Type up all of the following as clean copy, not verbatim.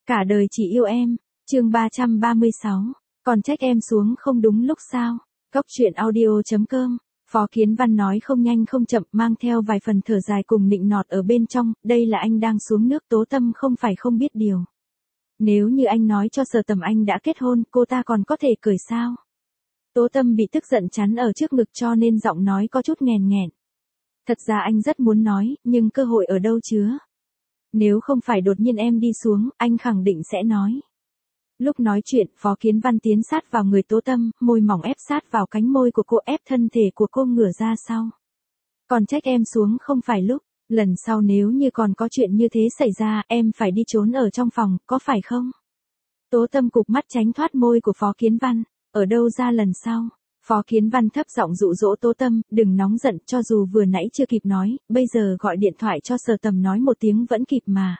Cả đời chỉ yêu em, chương 336, còn trách em xuống không đúng lúc sao? Góc truyện audio.com, Phó Kiến Văn nói không nhanh không chậm mang theo vài phần thở dài cùng nịnh nọt ở bên trong, đây là anh đang xuống nước Tố Tâm không phải không biết điều. Nếu như anh nói cho Sở Tầm anh đã kết hôn, cô ta còn có thể cười sao? Tố Tâm bị tức giận chắn ở trước ngực cho nên giọng nói có chút nghèn nghẹn. Thật ra anh rất muốn nói, nhưng cơ hội ở đâu chứa? Nếu không phải đột nhiên em đi xuống, anh khẳng định sẽ nói. Lúc nói chuyện, Phó Kiến Văn tiến sát vào người Tố Tâm, môi mỏng ép sát vào cánh môi của cô, ép thân thể của cô ngửa ra sau. Còn trách em xuống không phải lúc, lần sau nếu như còn có chuyện như thế xảy ra, em phải đi trốn ở trong phòng, có phải không? Tố Tâm cụp mắt tránh thoát môi của Phó Kiến Văn, ở đâu ra lần sau? Phó Kiến Văn thấp giọng dụ dỗ Tố Tâm, đừng nóng giận, cho dù vừa nãy chưa kịp nói, bây giờ gọi điện thoại cho Sở Tầm nói một tiếng vẫn kịp mà.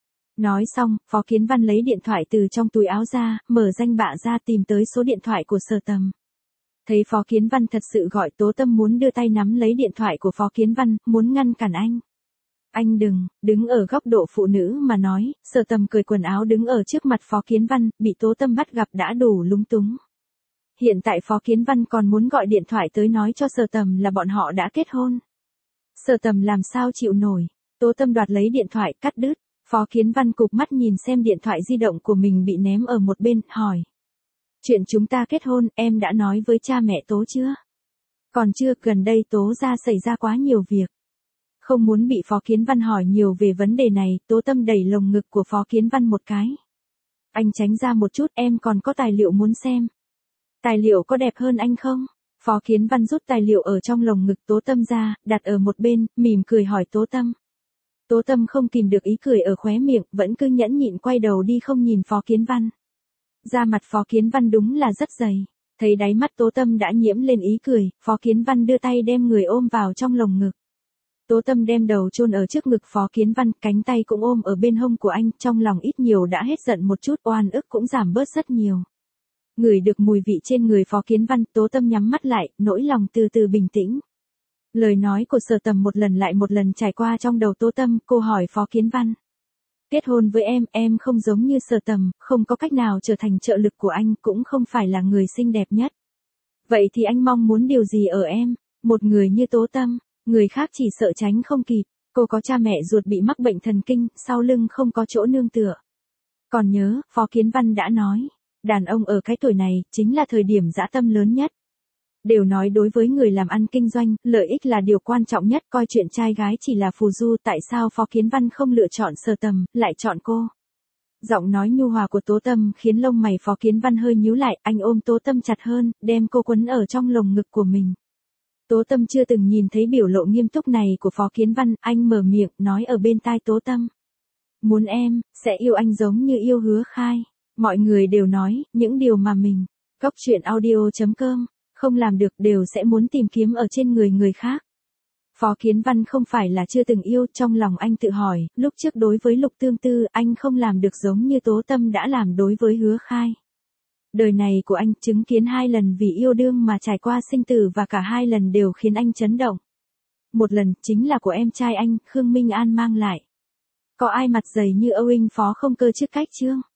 Nói xong, Phó Kiến Văn lấy điện thoại từ trong túi áo ra, mở danh bạ ra tìm tới số điện thoại của Sở Tầm. Thấy Phó Kiến Văn thật sự gọi, Tố Tâm muốn đưa tay nắm lấy điện thoại của Phó Kiến Văn, muốn ngăn cản anh. Anh đừng, đứng ở góc độ phụ nữ mà nói, Sở Tầm cởi quần áo đứng ở trước mặt Phó Kiến Văn, bị Tố Tâm bắt gặp đã đủ lúng túng. Hiện tại Phó Kiến Văn còn muốn gọi điện thoại tới nói cho Sở Tầm là bọn họ đã kết hôn. Sở Tầm làm sao chịu nổi, Tố Tâm đoạt lấy điện thoại cắt đứt, Phó Kiến Văn cụp mắt nhìn xem điện thoại di động của mình bị ném ở một bên, hỏi. Chuyện chúng ta kết hôn, em đã nói với cha mẹ Tố chưa? Còn chưa, gần đây Tố ra xảy ra quá nhiều việc. Không muốn bị Phó Kiến Văn hỏi nhiều về vấn đề này, Tố Tâm đẩy lồng ngực của Phó Kiến Văn một cái. Anh tránh ra một chút, em còn có tài liệu muốn xem. Tài liệu có đẹp hơn anh không? Phó Kiến Văn rút tài liệu ở trong lồng ngực Tố Tâm ra, đặt ở một bên, mỉm cười hỏi Tố Tâm. Tố Tâm không kìm được ý cười ở khóe miệng, vẫn cứ nhẫn nhịn quay đầu đi không nhìn Phó Kiến Văn. Da mặt Phó Kiến Văn đúng là rất dày. Thấy đáy mắt Tố Tâm đã nhiễm lên ý cười, Phó Kiến Văn đưa tay đem người ôm vào trong lồng ngực. Tố Tâm đem đầu chôn ở trước ngực Phó Kiến Văn, cánh tay cũng ôm ở bên hông của anh, trong lòng ít nhiều đã hết giận một chút, oan ức cũng giảm bớt rất nhiều. Ngửi được mùi vị trên người Phó Kiến Văn, Tố Tâm nhắm mắt lại, nỗi lòng từ từ bình tĩnh. Lời nói của Sở Tầm một lần lại một lần trải qua trong đầu Tố Tâm, cô hỏi Phó Kiến Văn. Kết hôn với em không giống như Sở Tầm, không có cách nào trở thành trợ lực của anh, cũng không phải là người xinh đẹp nhất. Vậy thì anh mong muốn điều gì ở em? Một người như Tố Tâm, người khác chỉ sợ tránh không kịp, cô có cha mẹ ruột bị mắc bệnh thần kinh, sau lưng không có chỗ nương tựa. Còn nhớ, Phó Kiến Văn đã nói, đàn ông ở cái tuổi này, chính là thời điểm dã tâm lớn nhất. Đều nói đối với người làm ăn kinh doanh, lợi ích là điều quan trọng nhất, coi chuyện trai gái chỉ là phù du, tại sao Phó Kiến Văn không lựa chọn Sở Tầm, lại chọn cô? Giọng nói nhu hòa của Tố Tâm khiến lông mày Phó Kiến Văn hơi nhíu lại, anh ôm Tố Tâm chặt hơn, đem cô quấn ở trong lồng ngực của mình. Tố Tâm chưa từng nhìn thấy biểu lộ nghiêm túc này của Phó Kiến Văn, anh mở miệng, nói ở bên tai Tố Tâm. Muốn em, sẽ yêu anh giống như yêu Hứa Khai. Mọi người đều nói, những điều mà mình, góc truyện audio.com, không làm được đều sẽ muốn tìm kiếm ở trên người khác. Phó Kiến Văn không phải là chưa từng yêu, trong lòng anh tự hỏi, lúc trước đối với Lục Tương Tư, anh không làm được giống như Tố Tâm đã làm đối với Hứa Khai. Đời này của anh chứng kiến 2 lần vì yêu đương mà trải qua sinh tử và cả 2 lần đều khiến anh chấn động. Một lần chính là của em trai anh, Khương Minh An mang lại. Có ai mặt dày như Âu Anh Phó không cơ chức cách chương?